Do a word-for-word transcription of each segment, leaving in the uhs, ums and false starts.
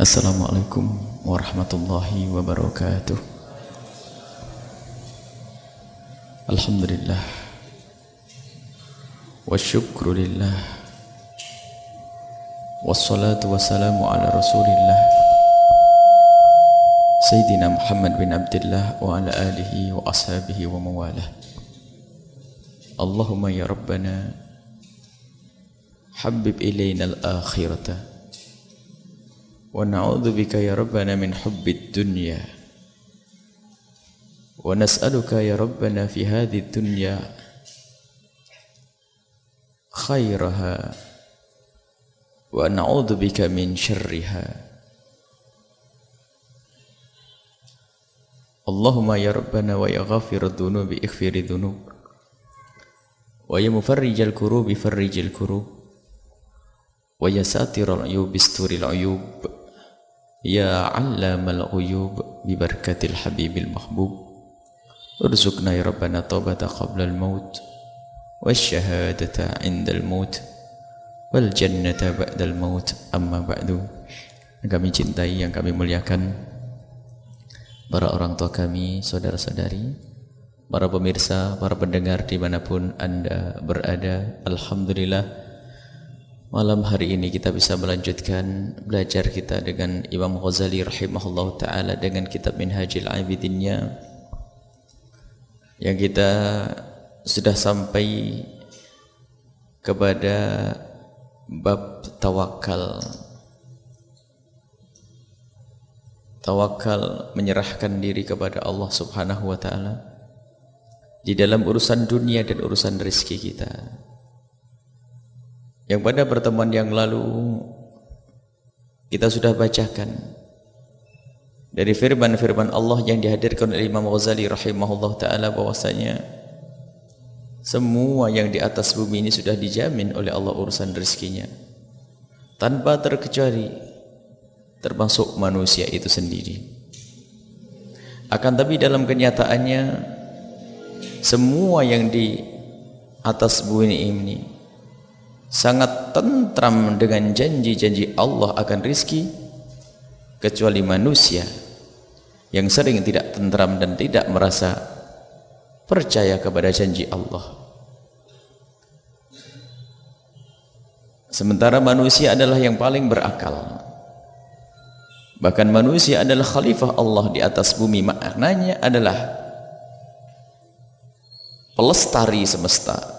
Assalamualaikum warahmatullahi wabarakatuh. Alhamdulillah wa syukrulillah wassalatu wassalamu ala rasulillah Sayyidina Muhammad bin Abdullah wa ala alihi wa ashabihi wa mawalah. Allahumma ya Rabbana habib ilayna al-akhirata wa na'udzu bika ya Rabbana min hubbid dunya wa nas'aluka ya Rabbana fi hadhihi dunya khairaha wa na'udzu bika min syarriha. Allahumma ya Rabbana wa ya ghafirad dhunubi ighfirid dhunub wa ya mufarrijal kurubi farrijil kurub wa ya satiral uyubi isturil uyub ya allamal ghuyub bi barakatil habibil mahbub urzuqna ya Rabbana taubata qabla al-maut wasyahadata 'inda al-maut wal jannata ba'da al-maut. Amma ba'du. Yang kami cintai, yang kami muliakan, para orang tua kami, saudara-saudari, para pemirsa, para pendengar dimanapun Anda berada, alhamdulillah malam hari ini kita bisa melanjutkan belajar kita dengan Imam Ghazali rahimahullah ta'ala dengan kitab Minhajul Abidinnya, yang kita sudah sampai kepada bab tawakal. Tawakal, menyerahkan diri kepada Allah subhanahu wa ta'ala di dalam urusan dunia dan urusan rezeki kita, yang pada pertemuan yang lalu kita sudah bacakan dari firman-firman Allah yang dihadirkan oleh Imam Ghazali rahimahullah ta'ala, bahwasanya semua yang di atas bumi ini sudah dijamin oleh Allah urusan rezekinya tanpa terkecuali, termasuk manusia itu sendiri. Akan tapi dalam kenyataannya semua yang di atas bumi ini sangat tentram dengan janji-janji Allah akan rizki, kecuali manusia yang sering tidak tentram dan tidak merasa percaya kepada janji Allah. Sementara manusia adalah yang paling berakal, bahkan manusia adalah khalifah Allah di atas bumi, maknanya adalah pelestari semesta.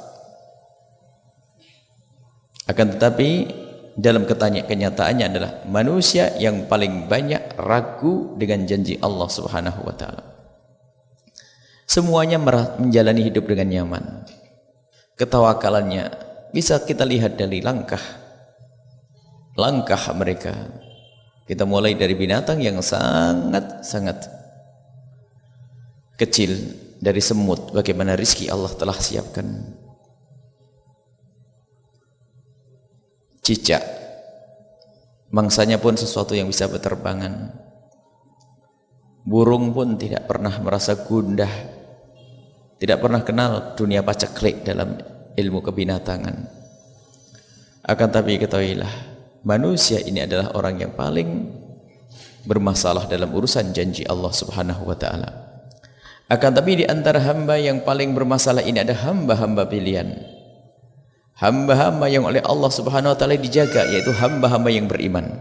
Akan tetapi dalam kenyataannya adalah manusia yang paling banyak ragu dengan janji Allah subhanahu wa ta'ala. Semuanya menjalani hidup dengan nyaman. Ketawakalannya bisa kita lihat dari langkah langkah mereka. Kita mulai dari binatang yang sangat-sangat kecil, dari semut, bagaimana rizki Allah telah siapkan. Cicak, mangsanya pun sesuatu yang bisa berterbangan. Burung pun tidak pernah merasa gundah, tidak pernah kenal dunia paceklik dalam ilmu kebinatangan. Akan tapi ketahuilah, manusia ini adalah orang yang paling bermasalah dalam urusan janji Allah subhanahu wa ta'ala. Akan tapi di antara hamba yang paling bermasalah ini ada hamba-hamba pilihan, hamba-hamba yang oleh Allah subhanahu wa ta'ala dijaga, yaitu hamba-hamba yang beriman.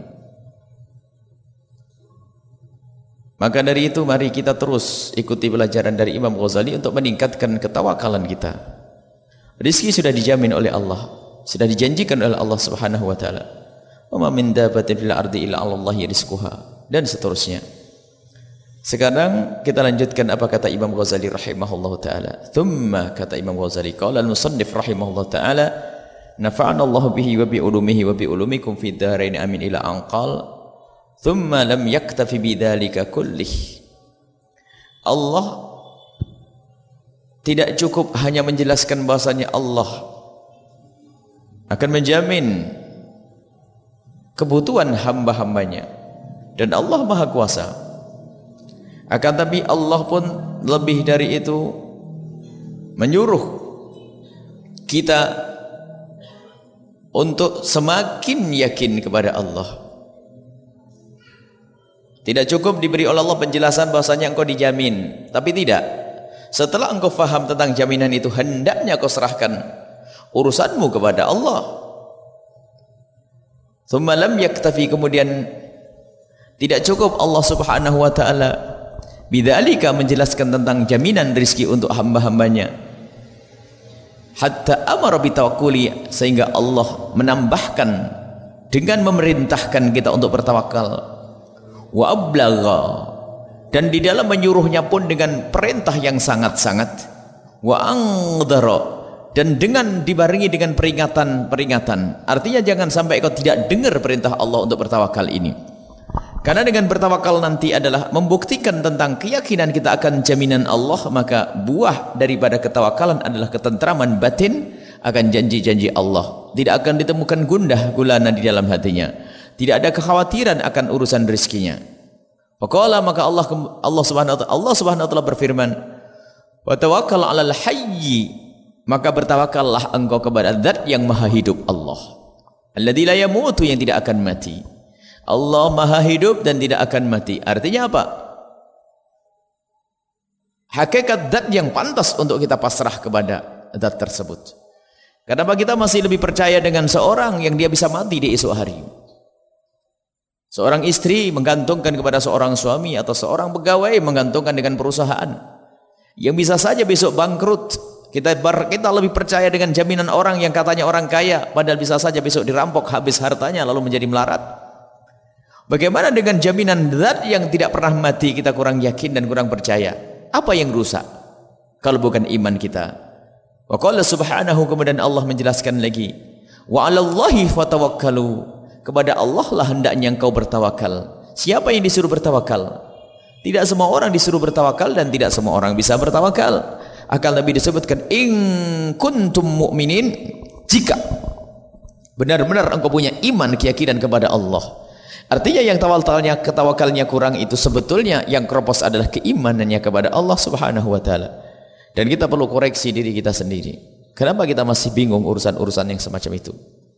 Maka dari itu mari kita terus ikuti pelajaran dari Imam Ghazali untuk meningkatkan ketawakalan kita. Rizki sudah dijamin oleh Allah, sudah dijanjikan oleh Allah subhanahu wa ta'ala. Wa ma min dabbatin fil ardi illa 'ala Allahi rizquha, dan seterusnya. Sekarang kita lanjutkan apa kata Imam Ghazali rahimahullah ta'ala. Thumma, kata Imam Ghazali, qala al-musannif rahimahullah ta'ala, nafa'ana Allah bihi wa bi ulumihi wa bi ulumikum fid dharain amin ila anqal. Thumma lam yaktafi bidzalika kullih. Allah tidak cukup hanya menjelaskan bahasanya Allah akan menjamin kebutuhan hamba-hambanya, dan Allah Maha Kuasa. Akan tapi Allah pun lebih dari itu menyuruh kita untuk semakin yakin kepada Allah. Tidak cukup diberi oleh Allah penjelasan bahwasanya engkau dijamin, tapi tidak. Setelah engkau faham tentang jaminan itu, hendaknya kau serahkan urusanmu kepada Allah. Tsumma lam yaktafi, kemudian tidak cukup Allah Subhanahu wa taala bidzalika menjelaskan tentang jaminan rezeki untuk hamba-hambanya. Hatta amara bitawakkuli, sehingga Allah menambahkan dengan memerintahkan kita untuk bertawakal. Wa ablagha, dan di dalam menyuruhnya pun dengan perintah yang sangat-sangat. Wa angdara, dan dengan dibarengi dengan peringatan-peringatan. Artinya jangan sampai kau tidak dengar perintah Allah untuk bertawakal ini. Karena dengan bertawakal nanti adalah membuktikan tentang keyakinan kita akan jaminan Allah, maka buah daripada ketawakalan adalah ketentraman batin akan janji-janji Allah. Tidak akan ditemukan gundah gulana di dalam hatinya. Tidak ada kekhawatiran akan urusan rezekinya. Faqala, maka Allah Allah Subhanahu wa taala Allah Subhanahu wa taala berfirman, "Wa tawakkal 'alal hayy," maka bertawakallah engkau kepada Zat yang Maha Hidup, Allah. Alladzi la yamutu, yang tidak akan mati. Allah Maha Hidup dan tidak akan mati. Artinya apa? Hakikat Zat yang pantas untuk kita pasrah kepada Zat tersebut. Kenapa kita masih lebih percaya dengan seorang yang dia bisa mati di esok hari? Seorang istri menggantungkan kepada seorang suami, atau seorang pegawai menggantungkan dengan perusahaan yang bisa saja besok bangkrut. Kita kita lebih percaya dengan jaminan orang yang katanya orang kaya, padahal bisa saja besok dirampok habis hartanya lalu menjadi melarat. Bagaimana dengan jaminan Zat yang tidak pernah mati? Kita kurang yakin dan kurang percaya. Apa yang rusak kalau bukan iman kita? Wa qala subhanahu, kemudian Allah menjelaskan lagi, wa 'alallahi fatawakkalu, kepada Allah lah hendaknya engkau bertawakal. Siapa yang disuruh bertawakal? Tidak semua orang disuruh bertawakal, dan tidak semua orang bisa bertawakal. Akan lebih disebutkan in kuntum mu'minin, jika benar-benar engkau punya iman, keyakinan kepada Allah. Artinya yang tawakalnya ketawakalnya kurang itu sebetulnya yang keropos adalah keimanannya kepada Allah Subhanahu wa taala. Dan kita perlu koreksi diri kita sendiri. Kenapa kita masih bingung urusan-urusan yang semacam itu?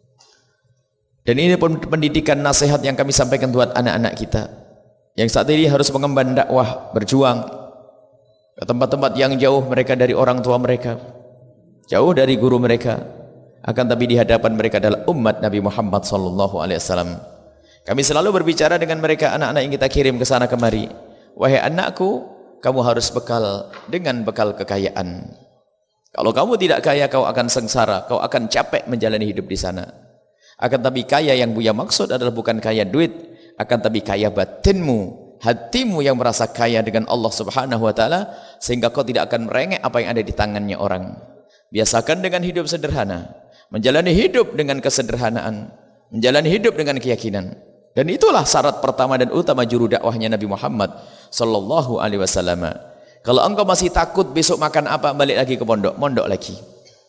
Dan ini pun pendidikan nasihat yang kami sampaikan buat anak-anak kita yang saat ini harus mengemban dakwah, berjuang ke tempat-tempat yang jauh mereka dari orang tua mereka, jauh dari guru mereka, akan tapi di hadapan mereka adalah umat Nabi Muhammad sallallahu alaihi wasallam. Kami selalu berbicara dengan mereka, anak-anak yang kita kirim ke sana kemari, wahai anakku, kamu harus bekal dengan bekal kekayaan. Kalau kamu tidak kaya, kau akan sengsara, kau akan capek menjalani hidup di sana. Akan tapi kaya yang Buya maksud adalah bukan kaya duit, akan tapi kaya batinmu, hatimu yang merasa kaya dengan Allah Subhanahu wa taala, sehingga kau tidak akan merengek apa yang ada di tangannya orang. Biasakan dengan hidup sederhana, menjalani hidup dengan kesederhanaan, menjalani hidup dengan keyakinan. Dan itulah syarat pertama dan utama juru dakwahnya Nabi Muhammad sallallahu alaihi wasallam. Kalau engkau masih takut besok makan apa, balik lagi ke pondok, mondok lagi.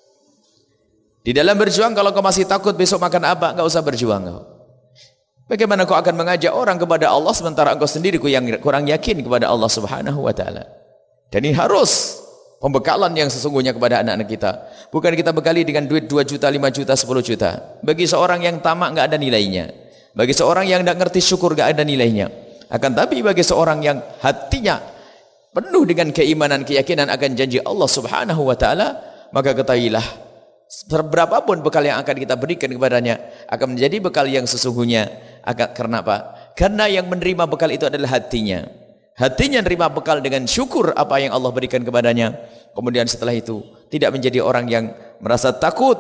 Di dalam berjuang, kalau kau masih takut besok makan apa, enggak usah berjuang kau. Bagaimana kau akan mengajak orang kepada Allah sementara engkau sendiri yang kurang yakin kepada Allah Subhanahu wa taala? Dan ini harus pembekalan yang sesungguhnya kepada anak-anak kita. Bukan kita bekali dengan duit dua juta, lima juta, sepuluh juta. Bagi seorang yang tamak enggak ada nilainya. Bagi seorang yang enggak ngerti syukur enggak ada nilainya. Akan tapi bagi seorang yang hatinya penuh dengan keimanan, keyakinan akan janji Allah Subhanahu wa taala, maka ketahuilah berapapun bekal yang akan kita berikan kepadanya akan menjadi bekal yang sesungguhnya. Agak karena apa? Karena yang menerima bekal itu adalah hatinya. Hatinya menerima bekal dengan syukur apa yang Allah berikan kepadanya. Kemudian setelah itu tidak menjadi orang yang merasa takut,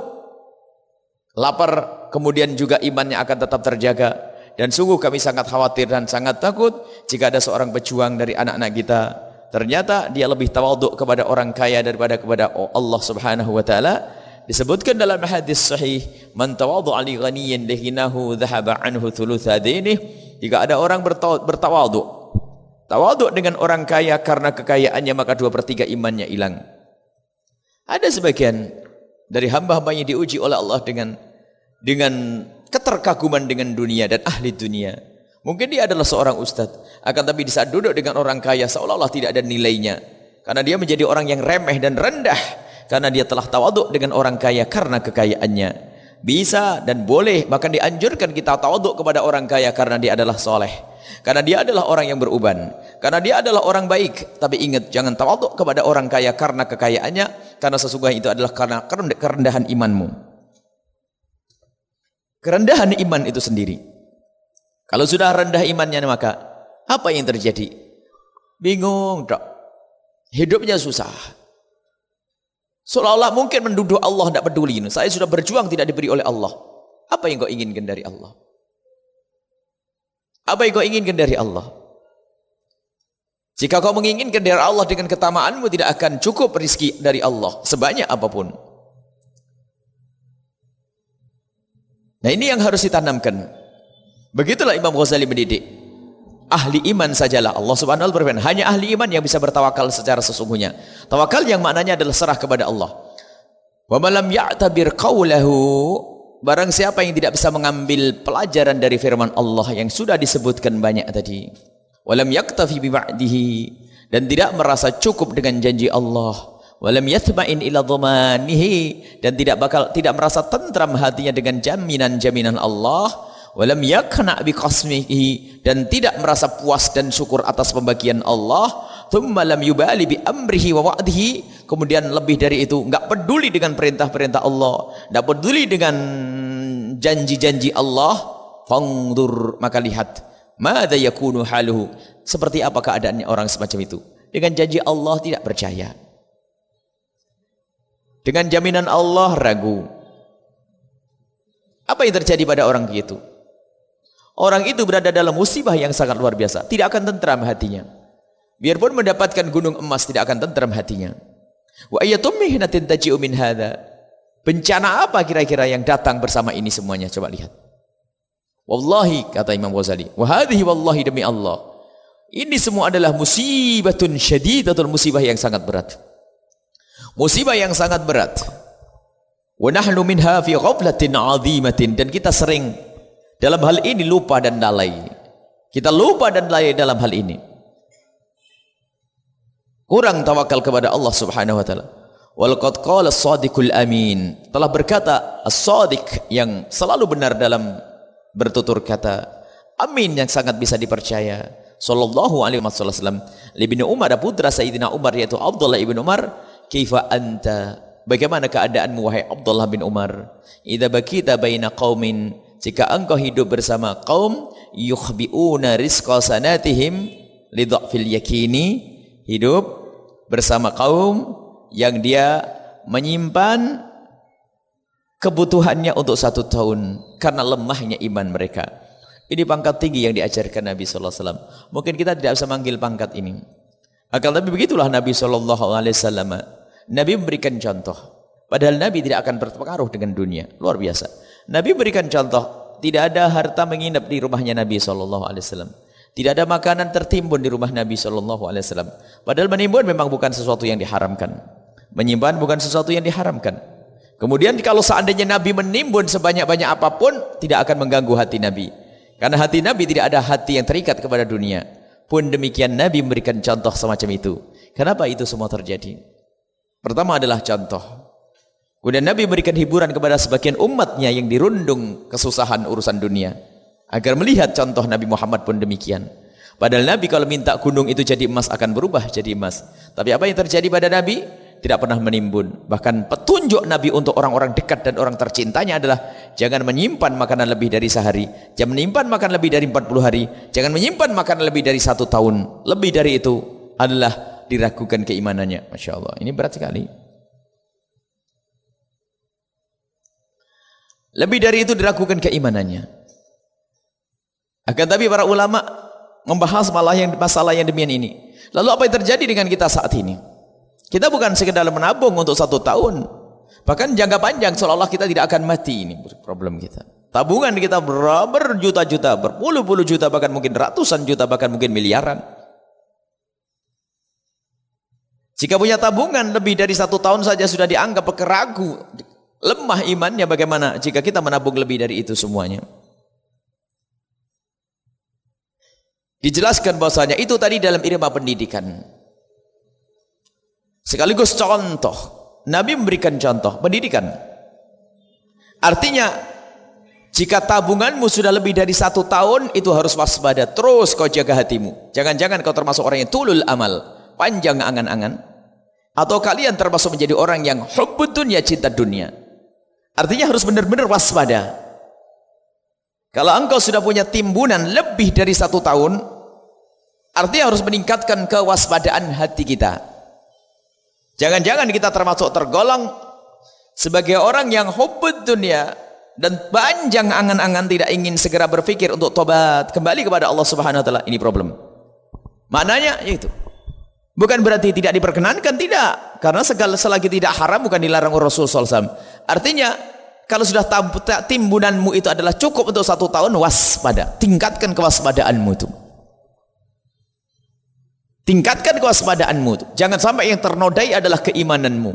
lapar, kemudian juga imannya akan tetap terjaga. Dan sungguh kami sangat khawatir dan sangat takut jika ada seorang pejuang dari anak-anak kita, ternyata dia lebih tawaduk kepada orang kaya daripada kepada Allah Subhanahu wa taala. Disebutkan dalam hadis sahih, man tawadhu'a li ghaniyyin lahinahu dhahaba anhu thulutha dinih. Jika ada orang bertawadhu, tawadhu dengan orang kaya karena kekayaannya, maka dua per tiga imannya hilang. Ada sebagian dari hamba-hambanya diuji oleh Allah dengan dengan keterkaguman dengan dunia dan ahli dunia. Mungkin dia adalah seorang ustadz, akan tapi di saat duduk dengan orang kaya seolah-olah tidak ada nilainya, karena dia menjadi orang yang remeh dan rendah. Karena dia telah tawaduk dengan orang kaya karena kekayaannya. Bisa dan boleh, bahkan dianjurkan kita tawaduk kepada orang kaya karena dia adalah soleh. Karena dia adalah orang yang beruban. Karena dia adalah orang baik. Tapi ingat, jangan tawaduk kepada orang kaya karena kekayaannya. Karena sesungguhnya itu adalah karena kerendahan imanmu. Kerendahan iman itu sendiri. Kalau sudah rendah imannya, maka apa yang terjadi? Bingung, dok. Hidupnya susah. Seolah-olah mungkin menduduk Allah tidak peduli. Saya sudah berjuang tidak diberi oleh Allah. Apa yang kau inginkan dari Allah? Apa yang kau inginkan dari Allah? Jika kau menginginkan dari Allah dengan ketamaanmu, tidak akan cukup rezeki dari Allah sebanyak apapun. Nah, ini yang harus ditanamkan. Begitulah Imam Ghazali mendidik. Ahli iman sajalah. Allah Subhanahu wa taala berfirman, hanya ahli iman yang bisa bertawakal secara sesungguhnya. Tawakal yang maknanya adalah serah kepada Allah. Wa man lam ya'tabir qawlahu, barang siapa yang tidak bisa mengambil pelajaran dari firman Allah yang sudah disebutkan banyak tadi. Wa lam yaktafi bi ba'dihi, dan tidak merasa cukup dengan janji Allah. Wa lam yathma'in ila dhamanihi, dan tidak bakal tidak merasa tentram hatinya dengan jaminan-jaminan Allah. Walam yakna bi qasmihi, dan tidak merasa puas dan syukur atas pembagian Allah. Thumma lam yubali bi amrihi wa wa'dihi, kemudian lebih dari itu enggak peduli dengan perintah-perintah Allah, enggak peduli dengan janji-janji Allah. Fangdur, maka lihat, madza yakunu haluhu, seperti apa keadaannya orang semacam itu. Dengan janji Allah tidak percaya, dengan jaminan Allah ragu. Apa yang terjadi pada orang begitu? Orang itu berada dalam musibah yang sangat luar biasa. Tidak akan tentram hatinya. Biarpun mendapatkan gunung emas, tidak akan tentram hatinya. Wa ayatum mihnatin taji'u min hadza. Bencana apa kira-kira yang datang bersama ini semuanya? Coba lihat. Wallahi, kata Imam Ghazali, wa hadhihi wallahi, demi Allah, ini semua adalah musibatun syadidatul, musibah yang sangat berat. Musibah yang sangat berat. Wa nahnu minha fi ghaflatin 'azimatin, dan kita sering dalam hal ini lupa dan lalai. Kita lupa dan lalai dalam hal ini. Kurang tawakal kepada Allah Subhanahu wa taala. Wal qad qala as-sadiqul amin, telah berkata as-sadiq yang selalu benar dalam bertutur kata, amin yang sangat bisa dipercaya, sallallahu alaihi wasallam, Ibnu Umar, putra Sayyidina Umar yaitu Abdullah ibn Umar, kaifa anta, bagaimana keadaanmu wahai Abdullah bin Umar? Idza bakita baina qaumin, jika engkau hidup bersama kaum yukhbi'una rizqa sanatihim lidha'fil yakini, hidup bersama kaum yang dia menyimpan kebutuhannya untuk satu tahun karena lemahnya iman mereka. Ini pangkat tinggi yang diajarkan Nabi sallallahu alaihi wasallam. Mungkin kita tidak bisa manggil pangkat ini. Akan tapi begitulah Nabi sallallahu alaihi wasallam. Nabi memberikan contoh. Padahal Nabi tidak akan berpengaruh dengan dunia. Luar biasa. Nabi berikan contoh, tidak ada harta menginap di rumahnya Nabi shallallahu alaihi wasallam. Tidak ada makanan tertimbun di rumah Nabi shallallahu alaihi wasallam. Padahal menimbun memang bukan sesuatu yang diharamkan. Menyimpan bukan sesuatu yang diharamkan. Kemudian kalau seandainya Nabi menimbun sebanyak-banyak apapun, tidak akan mengganggu hati Nabi. Karena hati Nabi tidak ada hati yang terikat kepada dunia. Pun demikian Nabi memberikan contoh semacam itu. Kenapa itu semua terjadi? Pertama adalah contoh. Kemudian Nabi memberikan hiburan kepada sebagian umatnya yang dirundung kesusahan urusan dunia, agar melihat contoh Nabi Muhammad pun demikian. Padahal Nabi kalau minta gunung itu jadi emas akan berubah jadi emas. Tapi apa yang terjadi pada Nabi? Tidak pernah menimbun. Bahkan petunjuk Nabi untuk orang-orang dekat dan orang tercintanya adalah jangan menyimpan makanan lebih dari sehari, jangan menyimpan makan lebih dari empat puluh hari, jangan menyimpan makanan lebih dari satu tahun. Lebih dari itu adalah diragukan keimanannya. Masya Allah, ini berat sekali. Lebih dari itu diragukan keimanannya. Akan tapi para ulama membahas masalah yang, masalah yang demikian ini. Lalu apa yang terjadi dengan kita saat ini? Kita bukan sekedar menabung untuk satu tahun, bahkan jangka panjang seolah-olah kita tidak akan mati. Ini problem kita. Tabungan kita berjuta-juta, berpuluh-puluh juta, bahkan mungkin ratusan juta, bahkan mungkin miliaran. Jika punya tabungan lebih dari satu tahun saja sudah dianggap keragu, lemah imannya, bagaimana jika kita menabung lebih dari itu semuanya? Dijelaskan bahwasanya itu tadi dalam irama pendidikan. Sekaligus contoh. Nabi memberikan contoh pendidikan. Artinya Jika tabunganmu sudah lebih dari satu tahun, itu harus waspada. Terus kau jaga hatimu. Jangan-jangan kau termasuk orang yang tulul amal, panjang angan-angan. Atau kalian termasuk menjadi orang yang hubbud dunya, cinta dunia. Artinya harus benar-benar waspada. Kalau engkau sudah punya timbunan lebih dari satu tahun, artinya harus meningkatkan kewaspadaan hati kita. Jangan-jangan kita termasuk tergolong sebagai orang yang hubbud dunya dan panjang angan-angan, tidak ingin segera berpikir untuk tobat kembali kepada Allah Subhanahu wa taala. Ini problem. Maknanya itu. Bukan berarti tidak diperkenankan, tidak. Karena segala selagi tidak haram bukan dilarang Rasul sallallahu alaihi wasallam. Artinya kalau sudah timbunanmu itu adalah cukup untuk satu tahun, waspada. Tingkatkan kewaspadaanmu itu. Tingkatkan kewaspadaanmu itu. Jangan sampai yang ternodai adalah keimananmu.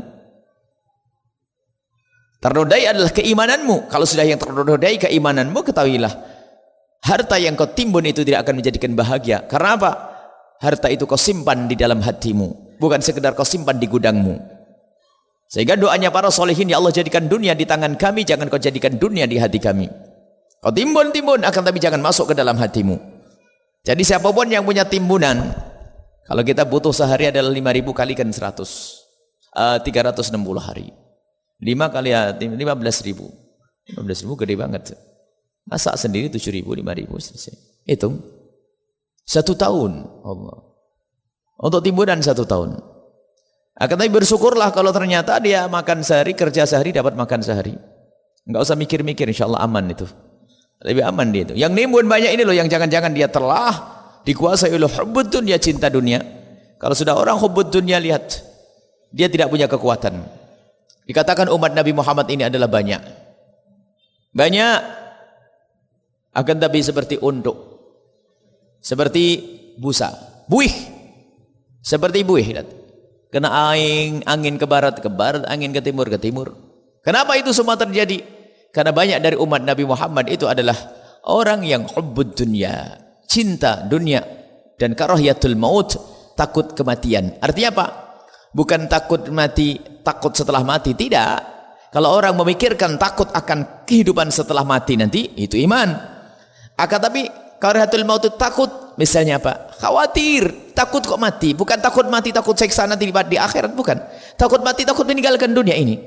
Ternodai adalah keimananmu. Kalau sudah yang ternodai keimananmu, ketahuilah harta yang kau timbun itu tidak akan menjadikan bahagia. Karena apa? Harta itu kau simpan di dalam hatimu, bukan sekedar kau simpan di gudangmu. Sehingga doanya para solehin, ya Allah jadikan dunia di tangan kami, jangan kau jadikan dunia di hati kami. Kau timbun-timbun akan tapi jangan masuk ke dalam hatimu. Jadi siapapun yang punya timbunan, kalau kita butuh sehari adalah lima ribu kalikan seratus, uh, tiga ratus enam puluh hari. lima kali ya, lima belas ribu. lima belas ribu gede banget. Masak sendiri tujuh ribu, lima ribu selesai. Hitung. Satu tahun. Allah. Untuk timbunan satu tahun. Akan tapi bersyukurlah kalau ternyata dia makan sehari, kerja sehari, dapat makan sehari. Enggak usah mikir-mikir, insya Allah aman itu. Lebih aman dia itu. Yang nimbun banyak ini loh, yang jangan-jangan dia telah dikuasai oleh hubbud dunya, cinta dunia. Kalau sudah orang hubbud dunya, lihat. Dia tidak punya kekuatan. Dikatakan umat Nabi Muhammad ini adalah banyak. Banyak. Akan tapi seperti unduk. Seperti busa. Buih. Seperti buih. Lihat. Kena angin, angin ke barat, ke barat, angin ke timur, ke timur. Kenapa itu semua terjadi? Karena banyak dari umat Nabi Muhammad itu adalah orang yang hubbud dunya, cinta dunia, dan karahiyatul maut, takut kematian. Artinya apa? Bukan takut mati, takut setelah mati, tidak. Kalau orang memikirkan takut akan kehidupan setelah mati nanti, itu iman. Akan tapi karahiyatul maut itu takut, misalnya apa? Khawatir, takut kok mati. Bukan takut mati, takut seksa nanti di, di akhirat, bukan. Takut mati, takut meninggalkan dunia ini.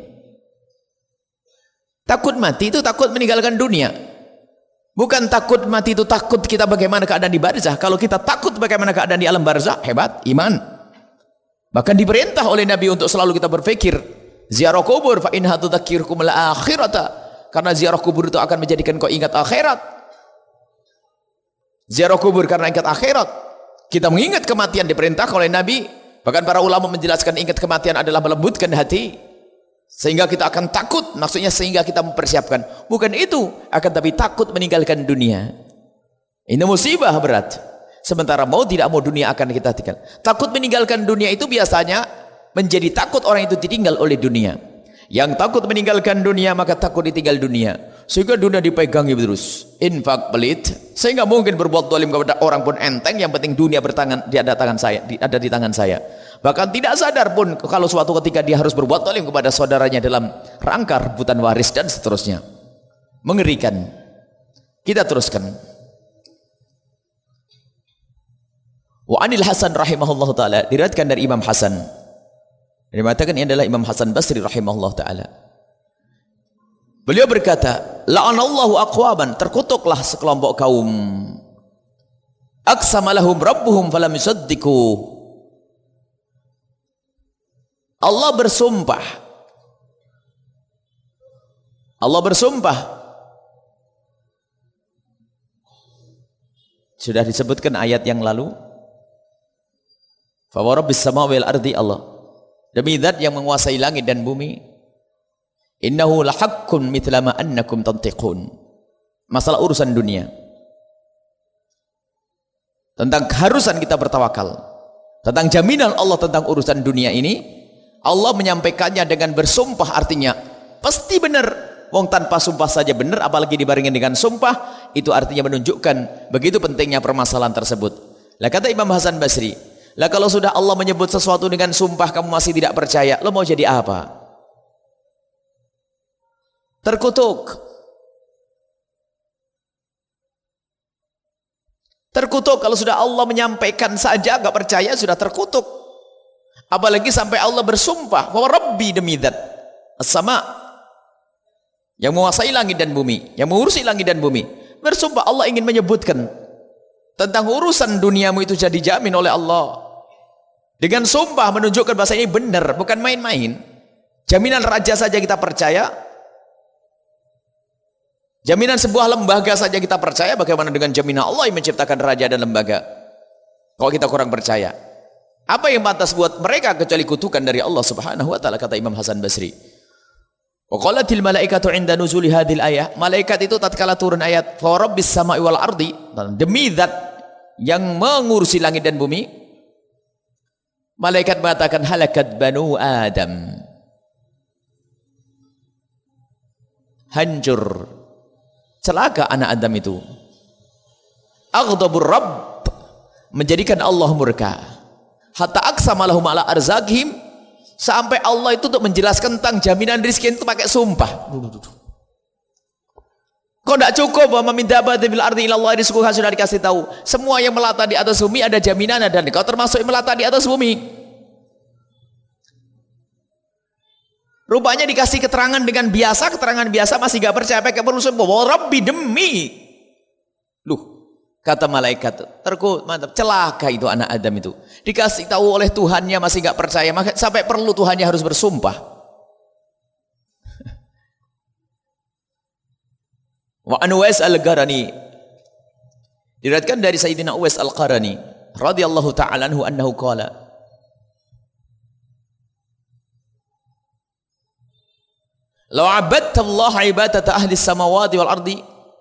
Takut mati itu takut meninggalkan dunia. Bukan takut mati itu takut kita bagaimana keadaan di barzah. Kalau kita takut bagaimana keadaan di alam barzah, hebat, iman. Bahkan diperintah oleh Nabi untuk selalu kita berpikir ziarah kubur, fa inha tudzakkirkum al-akhirata. Karena ziarah kubur itu akan menjadikan kau ingat akhirat. Ziarah kubur karena ingat akhirat. Kita mengingat kematian diperintah oleh Nabi. Bahkan para ulama menjelaskan ingat kematian adalah melembutkan hati. Sehingga kita akan takut. Maksudnya sehingga kita mempersiapkan. Bukan itu. Akan tapi takut meninggalkan dunia. Ini musibah berat. Sementara mau tidak mau dunia akan kita tinggal. Takut meninggalkan dunia itu biasanya menjadi takut orang itu ditinggal oleh dunia. Yang takut meninggalkan dunia maka takut ditinggal dunia. Sehingga dunia dipegangi terus. Infak pelit. Sehingga mungkin berbuat zalim kepada orang pun enteng. Yang penting dunia bertangan, di ada tangan saya, di, ada di tangan saya. Bahkan tidak sadar pun kalau suatu ketika dia harus berbuat zalim kepada saudaranya dalam rangka rebutan waris dan seterusnya. Mengerikan. Kita teruskan. Wa anil Hasan rahimahullah ta'ala. Diriwayatkan dari Imam Hasan. Dia mengatakan ini adalah Imam Hasan Basri rahimahullah ta'ala. Beliau berkata, la'anallahu aqwaman, terkutuklah sekelompok kaum. Aqsama lahum rabbuhum falam yusaddiqu. Allah bersumpah. Allah bersumpah. Sudah disebutkan ayat yang lalu. Fa wa rabbis samawati wal ardi, Allah demi zat yang menguasai langit dan bumi, innahu lahaqqun mithla ma annakum tantiqun. Masalah urusan dunia, tentang keharusan kita bertawakal, tentang jaminan Allah tentang urusan dunia ini, Allah menyampaikannya dengan bersumpah. Artinya pasti benar. Wong tanpa sumpah saja benar, apalagi dibarengi dengan sumpah, itu artinya menunjukkan begitu pentingnya permasalahan tersebut. Lah kata Imam Hasan Basri, lah kalau sudah Allah menyebut sesuatu dengan sumpah kamu masih tidak percaya, lo mau jadi apa? Terkutuk. Terkutuk kalau sudah Allah menyampaikan saja enggak percaya sudah terkutuk. Apalagi sampai Allah bersumpah, "Wa Rabbi," demi zat as-sama yang menguasai langit dan bumi, yang mengurusi langit dan bumi. Bersumpah Allah ingin menyebutkan tentang urusan duniamu itu jadi jamin oleh Allah. Dengan sumpah menunjukkan bahasa ini benar, bukan main-main. Jaminan raja saja kita percaya. Jaminan sebuah lembaga saja kita percaya, bagaimana dengan jaminan Allah yang menciptakan raja dan lembaga? Kalau kita kurang percaya, apa yang pantas buat mereka kecuali kutukan dari Allah Subhanahu wa taala, kata Imam Hasan Basri. Wa qalatil malaikatu 'inda nuzuli hadhil ayah. Malaikat itu tatkala turun ayat fa rabbis sama'i wal ardi, demi zat yang mengurusi langit dan bumi, malaikat mengatakan halakat banu Adam. Hancur, celaka anak Adam itu. Aghdabur Rabb, menjadikan Allah murka. Hatta aqsama lahum ala arzaqihim, sampai Allah itu untuk menjelaskan tentang jaminan rezeki itu pakai sumpah. Kok tidak cukup bahwa meminta abad bil ardi ilallah, rizquha sudah dikasih tahu. Semua yang melata di atas bumi ada jaminan, dan kau termasuk yang melata di atas bumi. Rupanya dikasih keterangan dengan biasa, keterangan biasa masih gak percaya, pakai perlu sumpah. Wa Rabbi, demi. Loh, kata malaikat, terkut, mantap, celaka itu anak Adam itu. Dikasih tahu oleh Tuhannya masih gak percaya, maka sampai perlu Tuhannya harus bersumpah. Wa an Uwais al-Qarani, diriwayatkan dari Sayyidina Uwais al-Qarani radhiyallahu ta'ala anhu annahu qala, "Law 'abadta Allah 'ibadata ahli samawati wal ardi."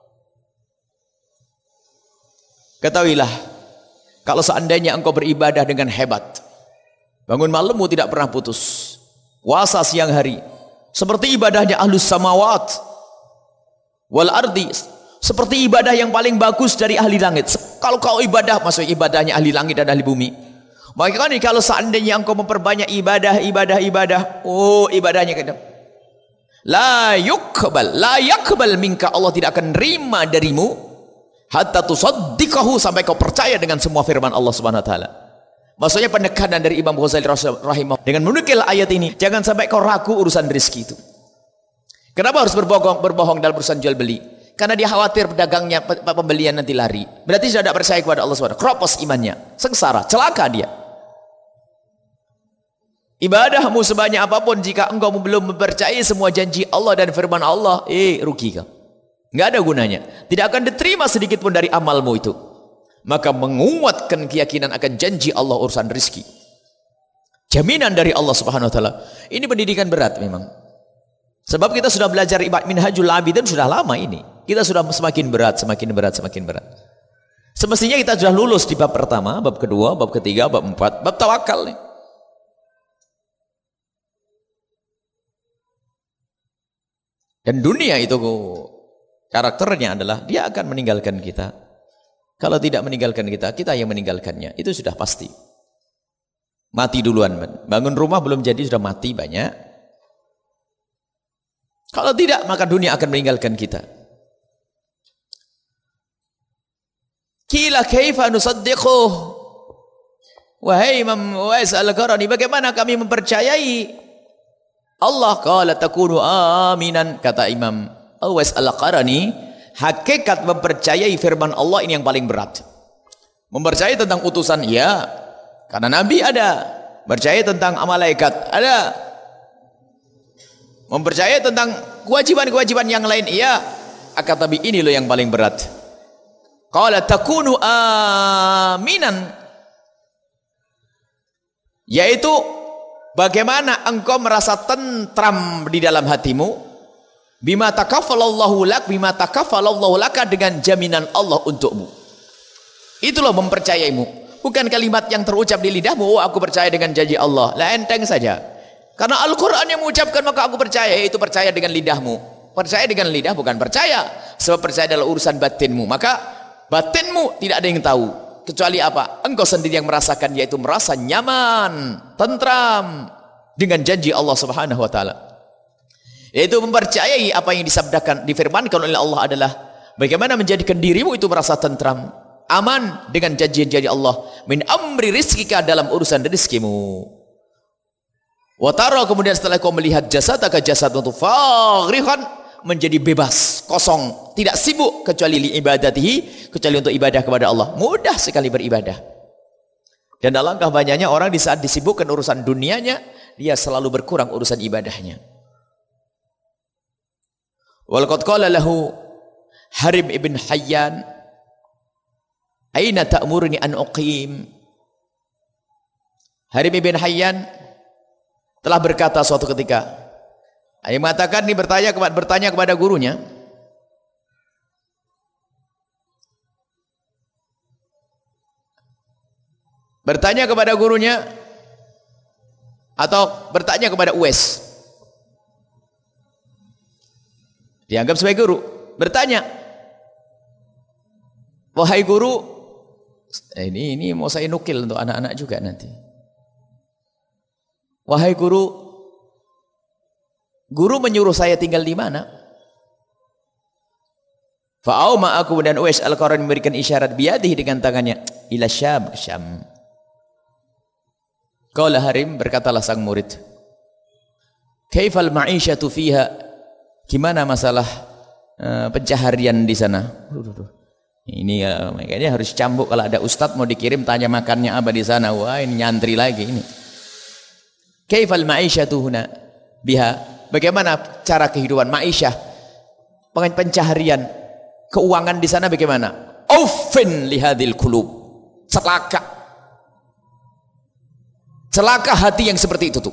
Ketahuilah, kalau seandainya engkau beribadah dengan hebat, bangun malammu tidak pernah putus, puasa siang hari, seperti ibadahnya ahlus samawat wal ardi, seperti ibadah yang paling bagus dari ahli langit. Kalau kau ibadah, maksudnya ibadahnya ahli langit dan ahli bumi, maka ini kalau seandainya engkau memperbanyak ibadah, ibadah, ibadah, oh ibadahnya kadang la yukbal, la yakbal minka, Allah tidak akan terima darimu hatta tusaddiqahu, sampai kau percaya dengan semua firman Allah Subhanahu wa taala. Maksudnya penekanan dari Imam Ghazali rahimah dengan menukil ayat ini, jangan sampai kau ragu urusan rezeki itu. Kenapa harus berbohong berbohong dalam urusan jual beli? Karena dia khawatir pedagangnya, pembelian nanti lari. Berarti sudah tidak percaya kepada Allah Subhanahu wa taala, kropos imannya, sengsara, celaka dia. Ibadahmu sebanyak apapun, jika engkau belum mempercayai semua janji Allah dan firman Allah, eh rugi kau, nggak ada gunanya, tidak akan diterima sedikit pun dari amalmu itu. Maka menguatkan keyakinan akan janji Allah urusan rezeki, jaminan dari Allah Subhanahu wa taala. Ini pendidikan berat memang, sebab kita sudah belajar ibadah Minhajul Abidin sudah lama ini, kita sudah semakin berat, semakin berat, semakin berat. Semestinya kita sudah lulus di bab pertama, bab kedua, bab ketiga, bab empat, bab tawakal nih. Dan dunia itu karakternya adalah dia akan meninggalkan kita. Kalau tidak meninggalkan kita, kita yang meninggalkannya. Itu sudah pasti. Mati duluan. Bangun rumah belum jadi sudah mati banyak. Kalau tidak, maka dunia akan meninggalkan kita. Qila kaifa nusaddiquh? Wahai Imam Uwais al-Qarani, bagaimana kami mempercayai Allah? Qala takunu aminan, kata Imam Uwais al-Qarani, hakikat mempercayai firman Allah ini yang paling berat. Mempercayai tentang utusan, ya, karena Nabi ada. Percaya tentang malaikat, ada. Mempercayai tentang kewajiban-kewajiban yang lain, iya. Akan tapi ini loh yang paling berat. Qala takunu aminan, yaitu bagaimana engkau merasa tentram di dalam hatimu, bima takaffalallahu lak, bima takaffalallahu laka, dengan jaminan Allah untukmu. Itulah mempercayaimu, bukan kalimat yang terucap di lidahmu, oh aku percaya dengan janji Allah, lah enteng saja. Karena Al-Quran yang mengucapkan maka aku percaya, itu percaya dengan lidahmu. Percaya dengan lidah bukan percaya, sebab percaya adalah urusan batinmu, maka batinmu tidak ada yang tahu. Kecuali apa? Engkau sendiri yang merasakan, yaitu merasa nyaman, tentram dengan janji Allah Subhanahu wa taala. Yaitu mempercayai apa yang disabdakan, difirmankan oleh Allah adalah bagaimana menjadikan dirimu itu merasa tentram. aman dengan janji-janji Allah min amri rizkika dalam urusan rizkimu. Wa tara kemudian setelah kau melihat jasadaka jasadmu itu faghiran menjadi bebas, kosong, tidak sibuk kecuali li ibadatihi, kecuali untuk ibadah kepada Allah. Mudah sekali beribadah. Dan alangkah banyaknya orang di saat disibukkan urusan dunianya, dia selalu berkurang urusan ibadahnya. Walaqad qala lahu Harim ibn Hayyan, aina ta'muruni an uqim? Harim ibn Hayyan telah berkata suatu ketika, dia mengatakan ini bertanya kepada bertanya kepada gurunya, bertanya kepada gurunya atau bertanya kepada Uwais, dianggap sebagai guru, bertanya, wahai guru, eh, ini ini mau saya nukil untuk anak-anak juga nanti. Wahai guru, guru menyuruh saya tinggal di mana? Fa'auma aku dan Uwais Al-Qarani memberikan isyarat biadihi dengan tangannya ila Syam, Syam. Qala Harim, berkatalah sang murid, kaifal ma'isyatu fiha? Gimana masalah uh, pencaharian di sana? Ini uh, makanya harus cambuk kalau ada ustadz mau dikirim tanya makannya apa di sana. Wah, ini nyantri lagi ini. Kaifal ma'isyatu huna biha? Bagaimana cara kehidupan ma'isyah? Pencaharian, keuangan di sana bagaimana? Aufin lihadil qulub. Celaka. Celaka hati yang seperti itu tuh.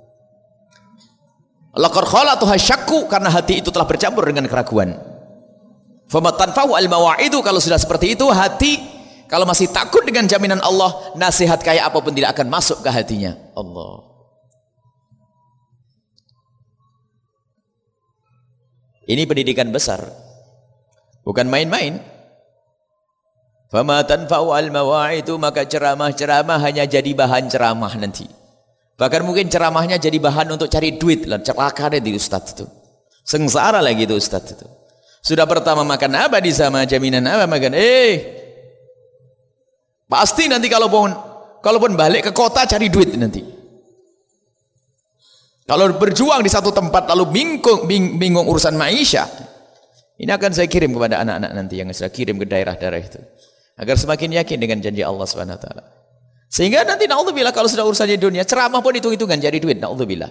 Laqad khalatuha syakku, karena hati itu telah bercampur dengan keraguan. Famatanfa'u al-mawa'idu, kalau sudah seperti itu hati kalau masih takut dengan jaminan Allah, nasihat kayak apapun tidak akan masuk ke hatinya. Allah. Ini pendidikan besar, bukan main-main. Fama tanfa'u al-mawa'idu, maka ceramah-ceramah hanya jadi bahan ceramah nanti. Bahkan mungkin ceramahnya jadi bahan untuk cari duit. Celaka deh di ustadz itu. Sengsara lagi itu ustadz itu. Sudah pertama makan apa di sana, jaminan apa makan? Eh, pasti nanti kalaupun kalaupun balik ke kota cari duit nanti. Kalau berjuang di satu tempat lalu bingung, bing, bingung urusan maisha, ini akan saya kirim kepada anak-anak nanti yang saya kirim ke daerah-daerah itu, agar semakin yakin dengan janji Allah Subhanahu wa taala. Sehingga nanti naudzubillah kalau sudah urusannya dunia, ceramah pun hitung-hitungan jadi duit, naudzubillah.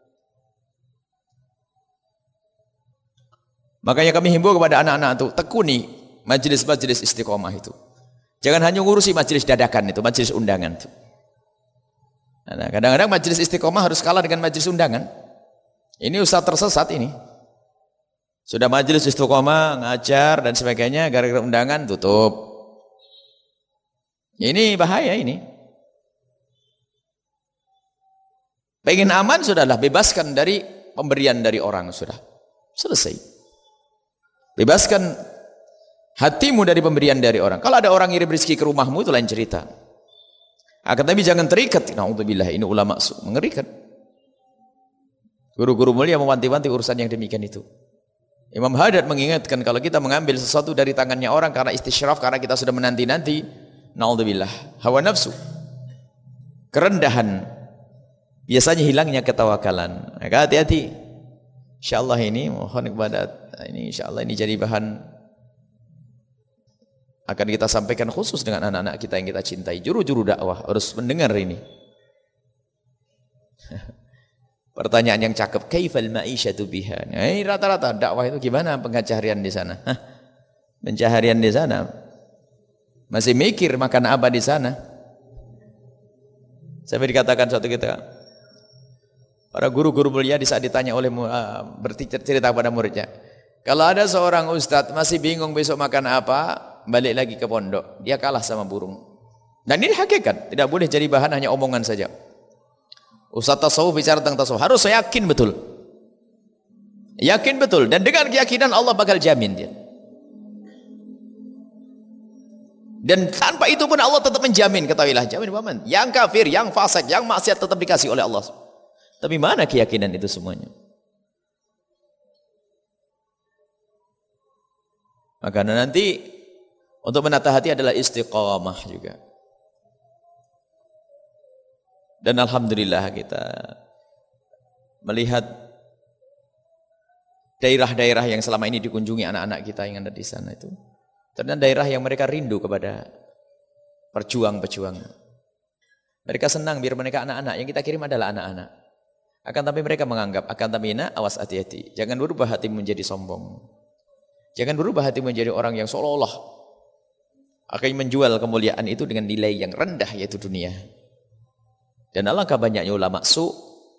Makanya kami himbau kepada anak-anak itu, tekuni majelis-majelis istiqomah itu. Jangan hanya ngurusi majelis dadakan itu, majelis undangan itu. Nah, kadang-kadang majelis istiqomah harus kalah dengan majelis undangan. Ini ustaz tersesat ini. Sudah majelis istiqomah, ngajar dan sebagainya, gara-gara undangan tutup. Ini bahaya ini. Pengen aman sudahlah, bebaskan dari pemberian dari orang sudah. Selesai. Bebaskan hatimu dari pemberian dari orang. Kalau ada orang ngirim rezeki ke rumahmu itu lain cerita. Akan tapi jangan terikat. Naudzubillah, ini ulama mengerikan. Guru-guru mulia mewanti-wanti urusan yang demikian itu. Imam Haddad mengingatkan kalau kita mengambil sesuatu dari tangannya orang karena istisyraf, karena kita sudah menanti-nanti, naudzubillah, hawa nafsu, kerendahan, biasanya hilangnya ketawakalan. Maka hati-hati. Insyaallah ini mohon kepada ini insyaallah ini jadi bahan akan kita sampaikan khusus dengan anak-anak kita yang kita cintai. Juru-juru dakwah harus mendengar ini. Pertanyaan yang cakep, kaifal ma'isyatu biha? Nah, ini rata-rata dakwah itu gimana pencaharian di sana? Hah? Pencaharian di sana masih mikir makan apa di sana. Sampai dikatakan suatu ketika para guru-guru mulia di saat ditanya oleh uh, bercerita kepada muridnya, kalau ada seorang ustadz masih bingung besok makan apa, balik lagi ke pondok, dia kalah sama burung. Dan ini hakikat, tidak boleh jadi bahan hanya omongan saja. Ustaz tasawuf bicara tentang tasawuf, harus saya yakin betul. Yakin betul, dan dengan keyakinan Allah bakal jamin dia. Dan tanpa itu pun Allah tetap menjamin, ketahuilah, jamin paman. Yang kafir, yang fasik, yang maksiat tetap dikasih oleh Allah. Tapi mana keyakinan itu semuanya? Maka nanti Untuk menata hati adalah istiqamah juga. Dan alhamdulillah kita melihat daerah-daerah yang selama ini dikunjungi anak-anak kita yang ada di sana itu, ternyata daerah yang mereka rindu kepada perjuang-perjuang. Mereka senang biar mereka anak-anak, yang kita kirim adalah anak-anak. Akan tapi mereka menganggap, akan tapi nak, awas hati-hati. Jangan berubah hati menjadi sombong. Jangan berubah hati menjadi orang yang seolah-olah akan menjual kemuliaan itu dengan nilai yang rendah, yaitu dunia. Dan alangkah banyaknya ulama su.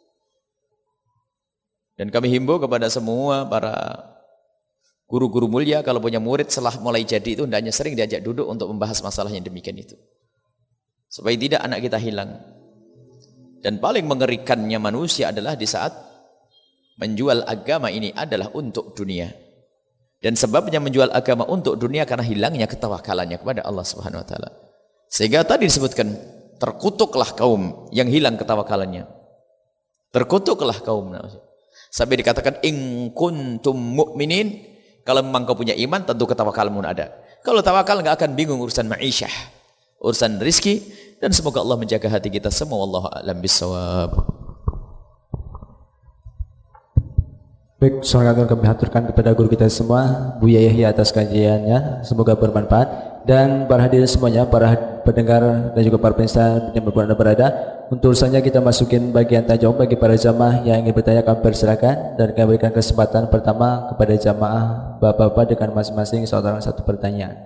Dan kami himbau kepada semua para guru-guru mulia, kalau punya murid setelah mulai jadi itu hendaknya sering diajak duduk untuk membahas masalah yang demikian itu, supaya tidak anak kita hilang. Dan paling mengerikannya manusia adalah di saat menjual agama ini adalah untuk dunia. Dan sebabnya menjual agama untuk dunia karena hilangnya ketawakalannya kepada Allah Subhanahu wa taala. Sehingga tadi disebutkan, terkutuklah kaum yang hilang ketawakalannya. Terkutuklah kaum. Sampai dikatakan in kuntum mu'minin, kalau memang kau punya iman tentu ketawakalmu ada. Kalau tawakal enggak akan bingung urusan ma'isyah, urusan rizki. Dan semoga Allah menjaga hati kita semua. Wallahu a'lam bissawab. Baik, saudara kami haturkan kepada guru kita semua, Buya Yahya atas kajiannya, semoga bermanfaat. Dan para hadirin semuanya, para pendengar dan juga para pemirsa yang berada berada, untuk urusannya kita masukin bagian tanya jawab bagi para jamaah yang ingin bertanya, kami persilakan. Dan kami berikan kesempatan pertama kepada jamaah bapak-bapak dengan masing-masing saudara satu pertanyaan.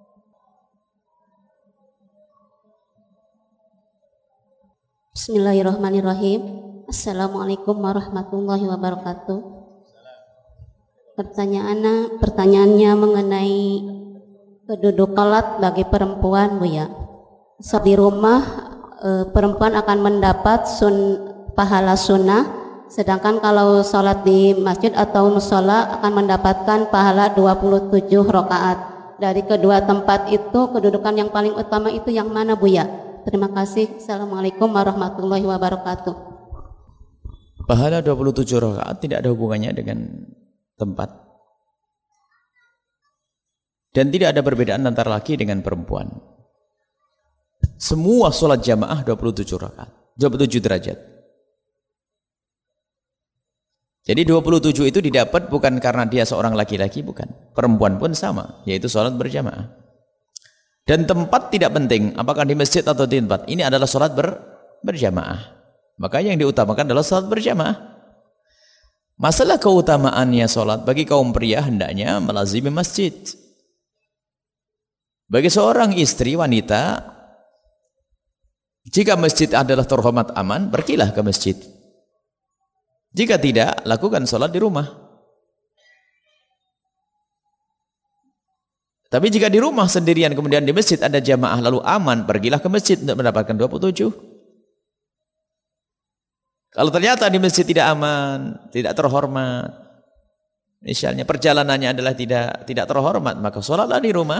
Bismillahirrahmanirrahim. Assalamualaikum warahmatullahi wabarakatuh. Pertanyaannya, pertanyaannya mengenai keduduk sholat bagi perempuan, Bu ya. So, di rumah e, perempuan akan mendapat sun, pahala sunnah, sedangkan kalau sholat di masjid atau musola akan mendapatkan pahala dua puluh tujuh rakaat. Dari kedua tempat itu, kedudukan yang paling utama itu yang mana, Bu ya? Terima kasih. Assalamualaikum warahmatullahi wabarakatuh. Pahala dua puluh tujuh rakaat tidak ada hubungannya dengan tempat. Dan tidak ada perbedaan antara laki dengan perempuan. Semua sholat jamaah dua puluh tujuh rakaat, dua puluh tujuh derajat. Jadi dua puluh tujuh itu didapat bukan karena dia seorang laki-laki, bukan. Perempuan pun sama, yaitu sholat berjamaah. Dan tempat tidak penting, apakah di masjid atau di tempat. Ini adalah sholat ber, berjamaah. Maka yang diutamakan adalah sholat berjamaah. Masalah keutamaannya sholat bagi kaum pria hendaknya melazimi masjid. Bagi seorang istri wanita, jika masjid adalah terhormat aman, pergilah ke masjid. Jika tidak, lakukan sholat di rumah. Tapi jika di rumah sendirian kemudian di masjid ada jamaah lalu aman, pergilah ke masjid untuk mendapatkan dua puluh tujuh. Kalau ternyata di masjid tidak aman, tidak terhormat, misalnya perjalanannya adalah tidak tidak terhormat, maka sholatlah di rumah.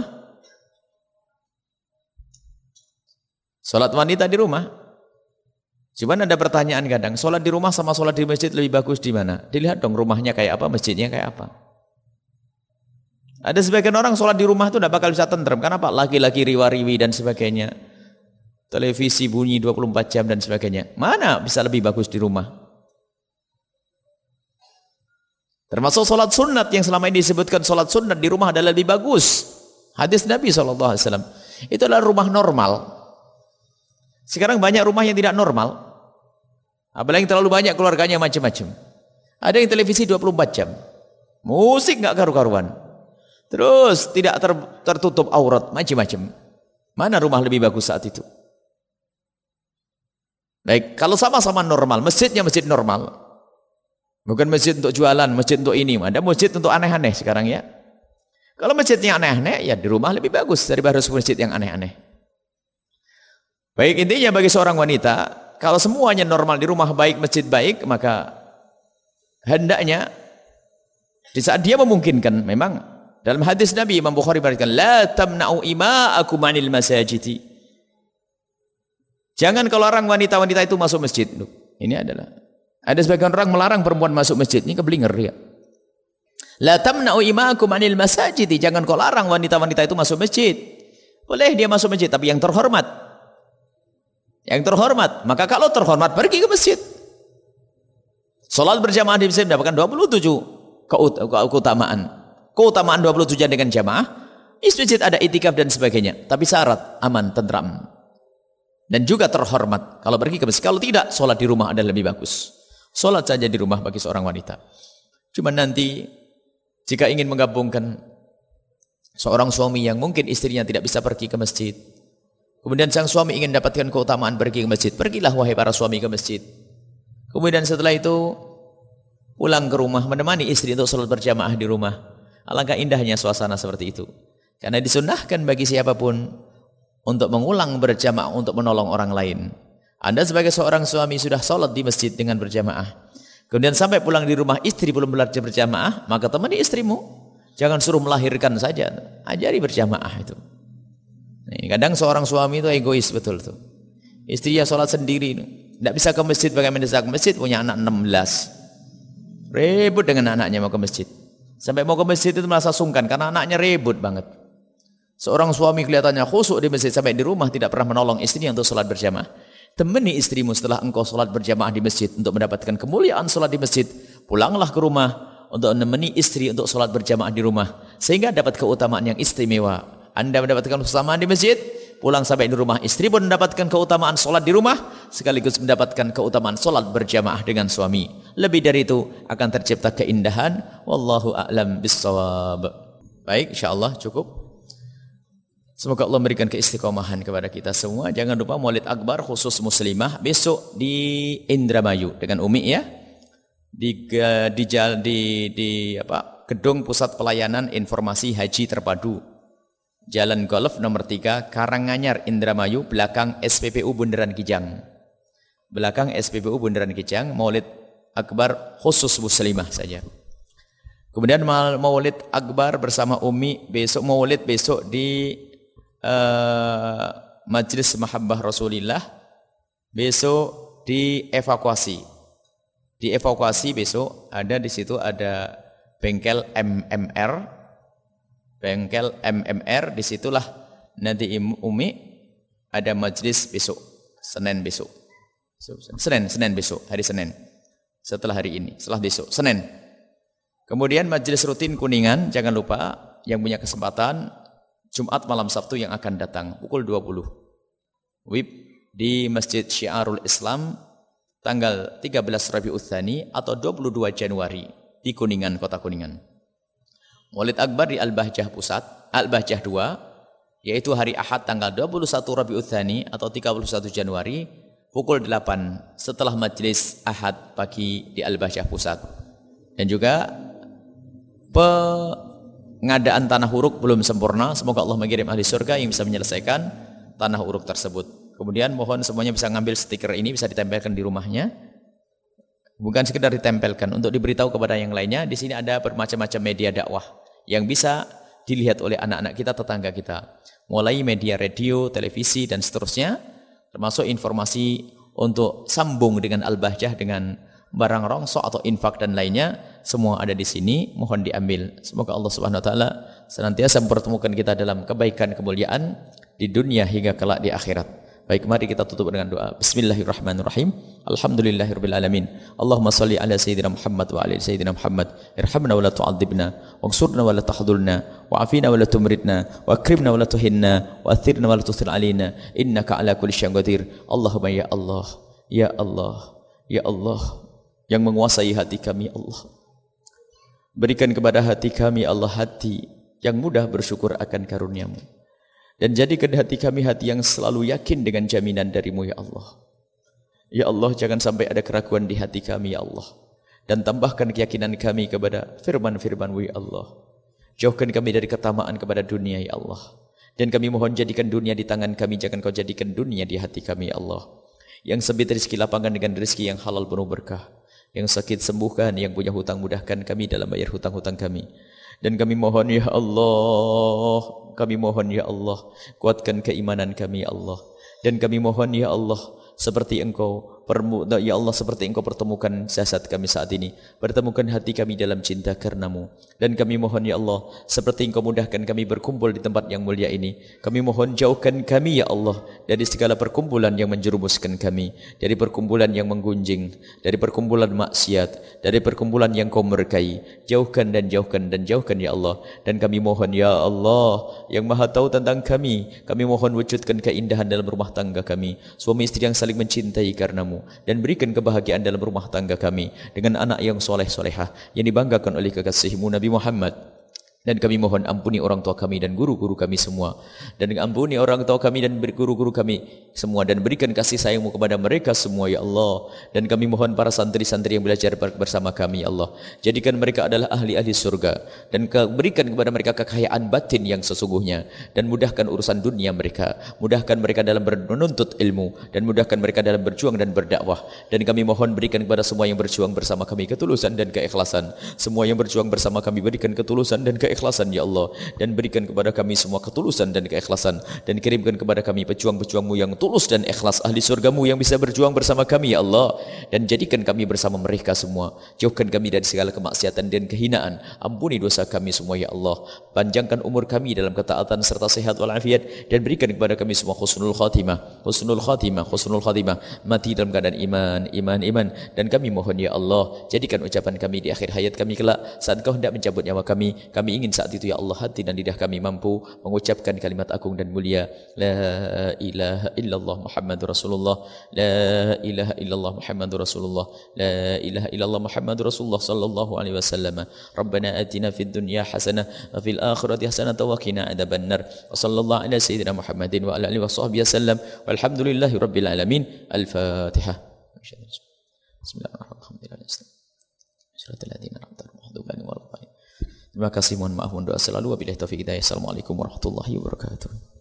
Sholat wanita di rumah. Cuman ada pertanyaan kadang, sholat di rumah sama sholat di masjid lebih bagus di mana? Dilihat dong rumahnya kayak apa, masjidnya kayak apa. Ada sebagian orang sholat di rumah itu tidak bakal bisa tentrem. Kenapa? Laki-laki riwa-riwi dan sebagainya. Televisi bunyi dua puluh empat jam dan sebagainya. Mana bisa lebih bagus di rumah? Termasuk sholat sunat yang selama ini disebutkan sholat sunat di rumah adalah lebih bagus. Hadis Nabi shallallahu alaihi wasallam. Itu adalah rumah normal. Sekarang banyak rumah yang tidak normal. Apalagi terlalu banyak keluarganya macam-macam. Ada yang televisi dua puluh empat jam. Musik nggak karu-karuan. Terus tidak ter, tertutup aurat macam-macam. Mana rumah lebih bagus saat itu? Baik, kalau sama-sama normal, masjidnya masjid normal. Bukan masjid untuk jualan, masjid untuk ini. Ada masjid untuk aneh-aneh sekarang ya. Kalau masjidnya aneh-aneh, ya di rumah lebih bagus daripada masjid yang aneh-aneh. Baik, intinya bagi seorang wanita, kalau semuanya normal di rumah baik, masjid baik, maka hendaknya di saat dia memungkinkan, memang dalam hadis Nabi Imam Bukhari berkata, la tamna'u ima'akum 'anil masajidi. Jangan kalau orang wanita-wanita itu masuk masjid. Ini adalah ada sebagian orang melarang perempuan masuk masjid, ini keblinger dia. La tamna'u ima'akum 'anil masajid. Jangan kau larang wanita-wanita itu masuk masjid. Boleh dia masuk masjid, tapi yang terhormat. Yang terhormat. Maka kalau terhormat pergi ke masjid. Salat berjamaah di masjid mendapatkan dua puluh tujuh keutamaan. Keutamaan dua puluh tujuh dengan jamaah. Di masjid ada itikaf dan sebagainya. Tapi syarat aman, tentram. Dan juga terhormat. Kalau pergi ke masjid. Kalau tidak, salat di rumah adalah lebih bagus. Salat saja di rumah bagi seorang wanita. Cuma nanti jika ingin menggabungkan seorang suami yang mungkin istrinya tidak bisa pergi ke masjid. Kemudian sang suami ingin dapatkan keutamaan pergi ke masjid. Pergilah wahai para suami ke masjid. Kemudian setelah itu pulang ke rumah menemani istri untuk salat berjamaah di rumah. Alangkah indahnya suasana seperti itu. Karena disunnahkan bagi siapapun untuk mengulang berjamaah untuk menolong orang lain. Anda sebagai seorang suami sudah salat di masjid dengan berjamaah. Kemudian sampai pulang di rumah istri belum belajar berjamaah, maka temani istrimu. Jangan suruh melahirkan saja. Ajari berjamaah itu. Nah, kadang seorang suami itu egois betul tuh. Istrinya salat sendiri. Tidak bisa ke masjid bagaimana mendesak ke masjid, punya anak enam belas. Ribut dengan anaknya mau ke masjid. Sampai mau ke masjid itu merasa sungkan karena anaknya ribut banget. Seorang suami kelihatannya khusyuk di masjid sampai di rumah tidak pernah menolong istrinya untuk salat berjamaah. Temani istrimu setelah engkau salat berjamaah di masjid untuk mendapatkan kemuliaan salat di masjid. Pulanglah ke rumah untuk menemani istri untuk salat berjamaah di rumah sehingga dapat keutamaan yang istimewa. Anda mendapatkan keutamaan di masjid, pulang sampai di rumah istri pun mendapatkan keutamaan salat di rumah sekaligus mendapatkan keutamaan salat berjamaah dengan suami. Lebih dari itu akan tercipta keindahan. Wallahu a'lam bissawab. Baik, insyaallah cukup. Semoga Allah memberikan keistiqomahan kepada kita semua. Jangan lupa Maulid Akbar khusus muslimah besok di Indramayu dengan Umi ya. Di di di, di apa? Gedung Pusat Pelayanan Informasi Haji Terpadu. Jalan Golf nomor tiga Karanganyar Indramayu belakang S P P U Bundaran Kijang. Belakang S P P U Bundaran Kijang, Maulid Akbar khusus muslimah saja. Kemudian Maulid Akbar bersama Umi besok Maulid besok di Uh, Majlis Mahabbah Rasulillah besok di evakuasi di evakuasi besok ada di situ ada bengkel M M R bengkel M M R disitulah nanti Umi ada majlis besok Senin besok Senin Senin besok hari Senin setelah hari ini setelah besok Senin. Kemudian majlis rutin Kuningan jangan lupa yang punya kesempatan Jumat malam Sabtu yang akan datang pukul dua puluh. W I B di Masjid Syiarul Islam tanggal tiga belas Rabiul Tsani atau dua puluh dua Januari di Kuningan, Kota Kuningan. Maulid Akbar di Al-Bahjah Pusat, Al-Bahjah dua yaitu hari Ahad tanggal dua puluh satu Rabiul Tsani atau tiga puluh satu Januari pukul delapan setelah majlis Ahad pagi di Al-Bahjah Pusat. Dan juga pe pengadaan tanah uruk belum sempurna. Semoga Allah mengirim ahli surga yang bisa menyelesaikan tanah uruk tersebut. Kemudian mohon semuanya bisa ngambil stiker ini, bisa ditempelkan di rumahnya. Bukan sekedar ditempelkan, untuk diberitahu kepada yang lainnya. Di sini ada bermacam-macam media dakwah yang bisa dilihat oleh anak-anak kita, tetangga kita. Mulai media radio, televisi dan seterusnya, termasuk informasi untuk sambung dengan Al-Bahjah dengan barang rongsok atau infak dan lainnya, semua ada di sini, mohon diambil. Semoga Allah Subhanahu wa taala senantiasa mempertemukan kita dalam kebaikan kemuliaan di dunia hingga kelak di akhirat. Baik, mari kita tutup dengan doa. Bismillahirrahmanirrahim. Alhamdulillahirabbil alamin. Allahumma shalli ala sayyidina Muhammad wa ala sayyidina Muhammad. Irhamna wa la tu'adzibna, wansurna wa la tahdhurna, wa'afina wa la tumritna, wa akrimna wa la tuhinna, wa athirna wa la tuthir alaina. Innaka ala kulli syai'in qadir. Allahumma ya Allah, ya Allah, ya Allah yang menguasai hati kami Allah. Berikan kepada hati kami Allah hati yang mudah bersyukur akan karunia-Mu. Dan jadikan hati kami hati yang selalu yakin dengan jaminan dari-Mu ya Allah. Ya Allah, jangan sampai ada keraguan di hati kami ya Allah. Dan tambahkan keyakinan kami kepada firman-firman-Mu ya Allah. Jauhkan kami dari ketamaan kepada dunia ya Allah. Dan kami mohon jadikan dunia di tangan kami, jangan Kau jadikan dunia di hati kami ya Allah. Yang sempit rezeki lapangkan dengan rezeki yang halal penuh berkah. Yang sakit sembuhkan, yang punya hutang mudahkan kami dalam bayar hutang-hutang kami. Dan kami mohon ya Allah, kami mohon ya Allah, kuatkan keimanan kami ya Allah. Dan kami mohon ya Allah, seperti Engkau Ya Allah, seperti Engkau pertemukan jasad kami saat ini, pertemukan hati kami dalam cinta karenamu. Dan kami mohon ya Allah, seperti Engkau mudahkan kami berkumpul di tempat yang mulia ini, kami mohon jauhkan kami ya Allah dari segala perkumpulan yang menjerumuskan kami, dari perkumpulan yang menggunjing, dari perkumpulan maksiat, dari perkumpulan yang Kau murkai. Jauhkan dan jauhkan dan jauhkan ya Allah. Dan kami mohon ya Allah yang Maha tahu tentang kami, kami mohon wujudkan keindahan dalam rumah tangga kami, suami istri yang saling mencintai karenamu, dan berikan kebahagiaan dalam rumah tangga kami dengan anak yang soleh solehah yang dibanggakan oleh kekasihmu Nabi Muhammad. Dan kami mohon ampuni orang tua kami dan guru-guru kami semua, dan ampuni orang tua kami dan guru-guru kami semua, dan berikan kasih sayangmu kepada mereka semua ya Allah. Dan kami mohon para santri-santri yang belajar bersama kami ya Allah, jadikan mereka adalah ahli-ahli surga, dan berikan kepada mereka kekayaan batin yang sesungguhnya, dan mudahkan urusan dunia mereka, mudahkan mereka dalam menuntut ilmu, dan mudahkan mereka dalam berjuang dan berdakwah. Dan kami mohon berikan kepada semua yang berjuang bersama kami ketulusan dan keikhlasan, semua yang berjuang bersama kami berikan ketulusan dan keikhlasan keikhlasan ya Allah, dan berikan kepada kami semua ketulusan dan keikhlasan, dan kirimkan kepada kami pejuang-pejuangmu yang tulus dan ikhlas, ahli surgamu yang bisa berjuang bersama kami ya Allah, dan jadikan kami bersama mereka semua. Jauhkan kami dari segala kemaksiatan dan kehinaan, ampuni dosa kami semua ya Allah, panjangkan umur kami dalam ketaatan serta sehat walafiat, dan berikan kepada kami semua husnul khatimah, husnul khatimah, husnul khatimah, mati dalam keadaan iman, iman, iman. Dan kami mohon ya Allah, jadikan ucapan kami di akhir hayat kami kelak, saat Kau hendak mencabut nyawa kami, kami ingin saat itu ya Allah hati dan lidah kami mampu mengucapkan kalimat agung dan mulia, la ilaha illallah Muhammadur Rasulullah, la ilaha illallah Muhammadur Rasulullah, la ilaha illallah Muhammadur Rasulullah sallallahu alaihi wasallam. Rabbana atina fid dunya hasanah wa fil akhirati hasanah wa qina adzabannar. Wa sallallahu ala sayyidina Muhammadin wa ala alihi washabbihi wasallam. Walhamdulillahi rabbil alamin. Al-Fatihah. Bismillahirrahmanirrahim. Suratul ladzina an'amta alaihim. Terima kasih, mohon maaf, mohon doa selalu. Wabillahi taufiq hidayah. Assalamualaikum warahmatullahi wabarakatuh.